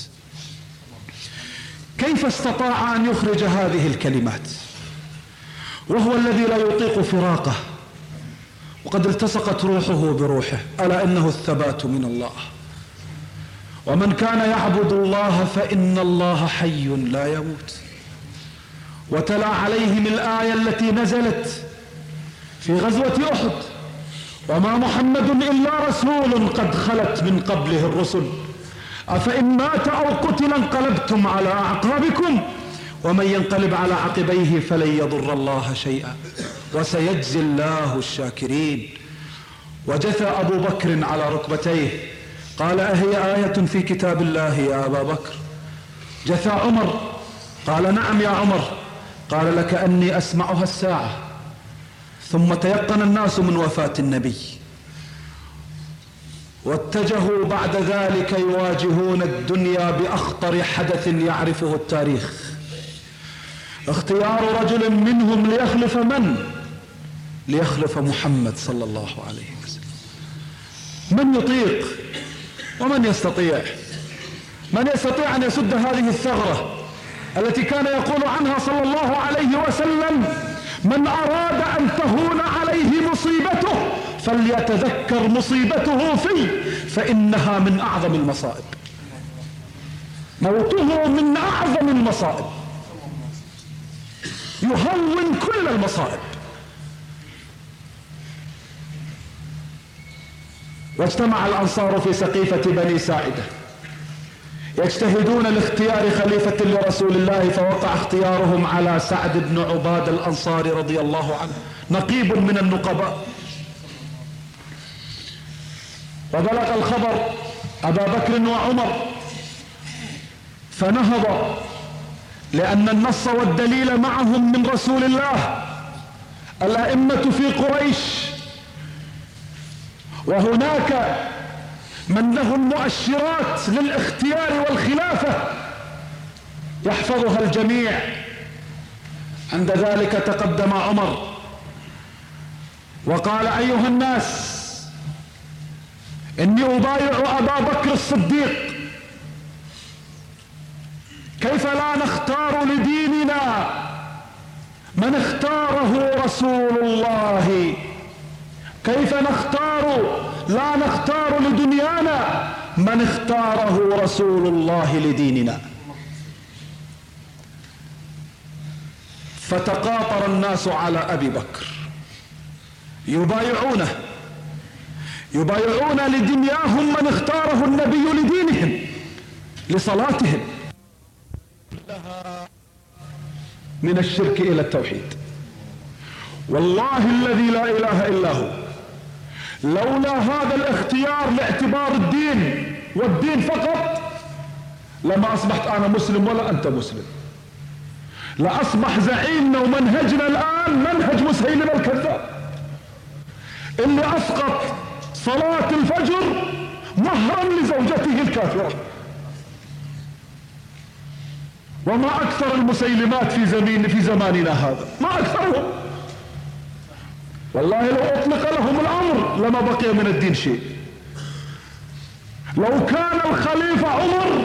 كيف استطاع أن يخرج هذه الكلمات وهو الذي لا يطيق فراقه، وقد التصقت روحه بروحه؟ ألا إنه الثبات من الله. ومن كان يعبد الله فإن الله حي لا يموت. وتلا عليهم الآية التي نزلت في غزوة أحد: وما محمد إلا رسول قد خلت من قبله الرسل أفإن مات أو قتل انقلبتم على أعقابكم ومن ينقلب على عقبيه فلن يضر الله شيئا وسيجزي الله الشاكرين. وجثى أبو بكر على ركبتيه قال: أهي آية في كتاب الله يا أبا بكر؟ جثى عمر قال: نعم يا عمر. قال: لك أني أسمعها الساعة. ثم تيقن الناس من وفاة النبي، واتجهوا بعد ذلك يواجهون الدنيا بأخطر حدث يعرفه التاريخ: اختيار رجل منهم ليخلف من؟ ليخلف محمد صلى الله عليه وسلم. من يطيق ومن يستطيع؟ من يستطيع أن يسد هذه الثغرة التي كان يقول عنها صلى الله عليه وسلم: من أراد أن تهون عليه مصيبته فليتذكر مصيبته في فإنها من أعظم المصائب. موته من أعظم المصائب، يهون كل المصائب. واجتمع الأنصار في سقيفة بني ساعدة يجتهدون لاختيار خليفة لرسول الله، فوقع اختيارهم على سعد بن عبادة الأنصاري رضي الله عنه، نقيب من النقباء. وبلغ الخبر أبا بكر وعمر فنهض، لأن النص والدليل معهم من رسول الله. الأئمة في قريش وهناك من له المؤشرات للاختيار والخلافة يحفظها الجميع. عند ذلك تقدم عمر وقال: أيها الناس، إني أبايع أبا بكر الصديق، كيف لا نختار لديننا من اختاره رسول الله؟ كيف نختار لا نختار لدنيانا من اختاره رسول الله لديننا؟ فتقاطر الناس على أبي بكر يبايعونه يبايعون لدنياهم من اختاره النبي لدينهم لصلاتهم. من الشرك إلى التوحيد، والله الذي لا إله إلا هو، لولا هذا الاختيار لاعتبار الدين والدين فقط لما أصبحت أنا مسلم ولا أنت مسلم، لأصبح زعيمنا ومنهجنا الآن منهج مسيلمة الكذاب اللي أسقط صلاة الفجر مهرا لزوجته الكافرة. وما أكثر المسيلمات في زمين في زماننا هذا، ما أكثرهم. والله لو أطلق لهم الأمر لما بقي من الدين شيء. لو كان الخليفة عمر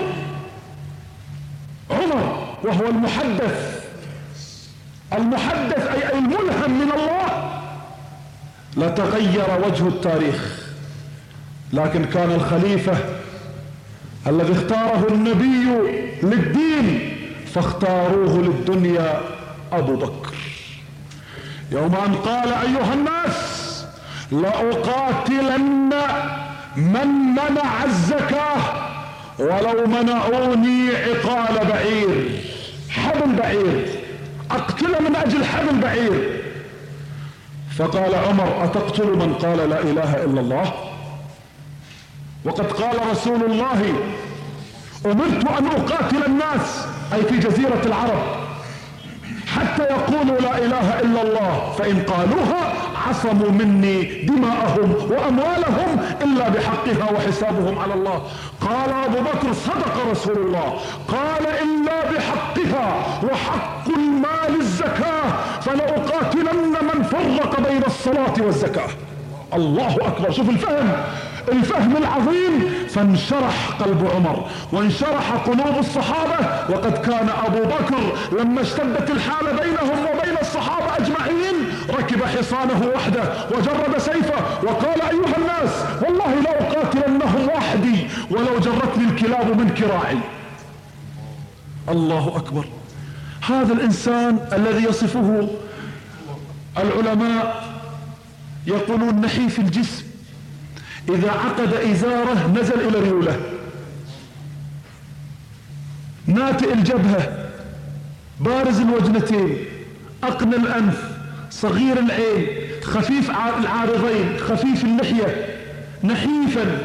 عمر وهو المحدث المحدث أي الملهم من الله لتغير وجه التاريخ، لكن كان الخليفة الذي اختاره النبي للدين فاختاروه للدنيا أبو بكر. يوم أن قال: أيها الناس، لأقاتلن من منع الزكاة ولو منعوني عقال بعير، حبل بعير، أقتل من أجل حبل بعير. فقال عمر: أتقتل من قال لا إله إلا الله؟ وقد قال رسول الله: أمرت أن أقاتل الناس، أي في جزيرة العرب، حتى يقولوا لا إله إلا الله، فإن قالوها عصموا مني دماءهم وأموالهم إلا بحقها وحسابهم على الله. قال أبو بكر: صدق رسول الله، قال: إلا بحقها، وحق المال الزكاة، فلأقاتلن من فرق بين الصلاة والزكاة. الله أكبر. شوف الفهم الفهم العظيم. فانشرح قلب عمر وانشرح قلوب الصحابة. وقد كان أبو بكر لما اشتدت الحالة بينهم وبين الصحابة أجمعين ركب حصانه وحده وجرد سيفه وقال: أيها الناس، والله لأقاتلنهم وحدي ولو جرتني الكلاب من كراعي. الله أكبر. هذا الإنسان الذي يصفه العلماء يقولون نحيف الجسم، إذا عقد إزاره نزل إلى ريوله، ناتئ الجبهة، بارز الوجنتين، أقنى الأنف، صغير العين، خفيف العارضين، خفيف اللحية، نحيفا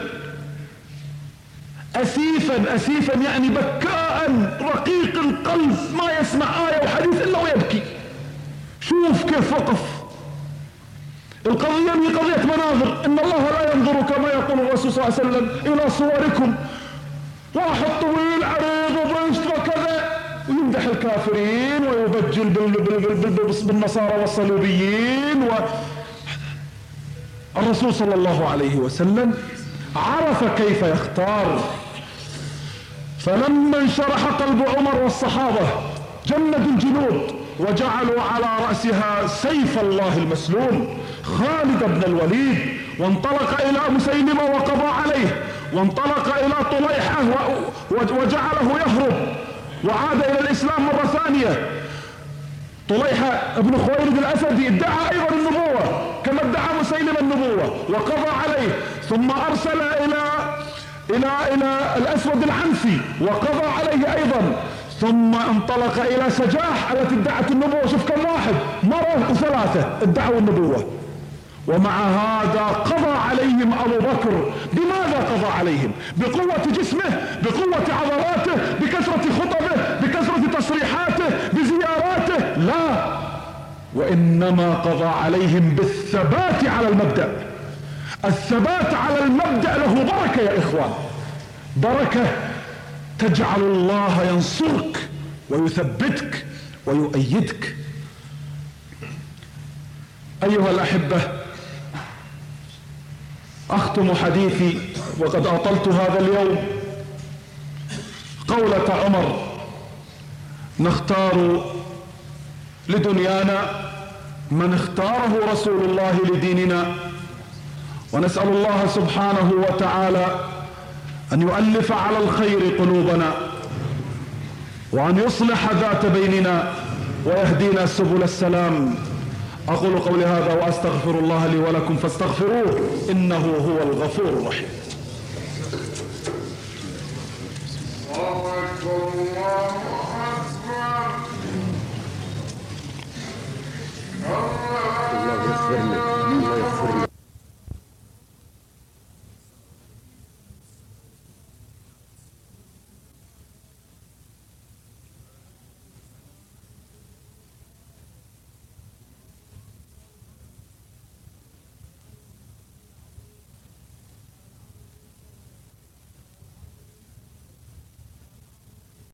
أسيفا أسيفا يعني بكاء رقيق القلب، ما يسمع آية وحديث إلا ويبكي. شوف كيف وقف. القضية هي قضية مناظر. إن الله لا ينظر كما يقول الرسول صلى الله عليه وسلم إلى صوركم، واحد طويل عريض وبشت وكذا ويمدح الكافرين ويبجل بالنصارى والصليبيين. و... الرسول صلى الله عليه وسلم عرف كيف يختار. فلما انشرح قلب عمر والصحابة جندوا الجنود وجعلوا على رأسها سيف الله المسلول خالد بن الوليد، وانطلق إلى مسيلمة وقضى عليه، وانطلق إلى طليحة وجعله يهرب وعاد إلى الإسلام مرة ثانية. طليحة بن خويلد الأسدي ادعى أيضا النبوة كما ادعى مسيلمة النبوة وقضى عليه، ثم أرسل إلى إلى إلى الأسود العنسي وقضى عليه أيضا، ثم انطلق إلى سجاح التي ادعت النبوة. شوف كم واحد، مرة وثلاثة ادعوا النبوة، ومع هذا قضى عليهم أبو بكر. بماذا قضى عليهم؟ بقوة جسمه، بقوة عضلاته، بكثرة خطبه، بكثرة تصريحاته، بزياراته؟ لا، وإنما قضى عليهم بالثبات على المبدأ. الثبات على المبدأ له بركة يا إخوان، بركة تجعل الله ينصرك ويثبتك ويؤيدك. أيها الأحبة، أختم حديثي وقد أطلت هذا اليوم قولة عمر: نختار لدنيانا من اختاره رسول الله لديننا، ونسأل الله سبحانه وتعالى أن يؤلف على الخير قلوبنا، وأن يصلح ذات بيننا، ويهدينا سبل السلام. أقول قولي هذا وأستغفر الله لي ولكم فاستغفروه إنه هو الغفور الرحيم. الله أكبر الله أكبر. الله يغفر لك.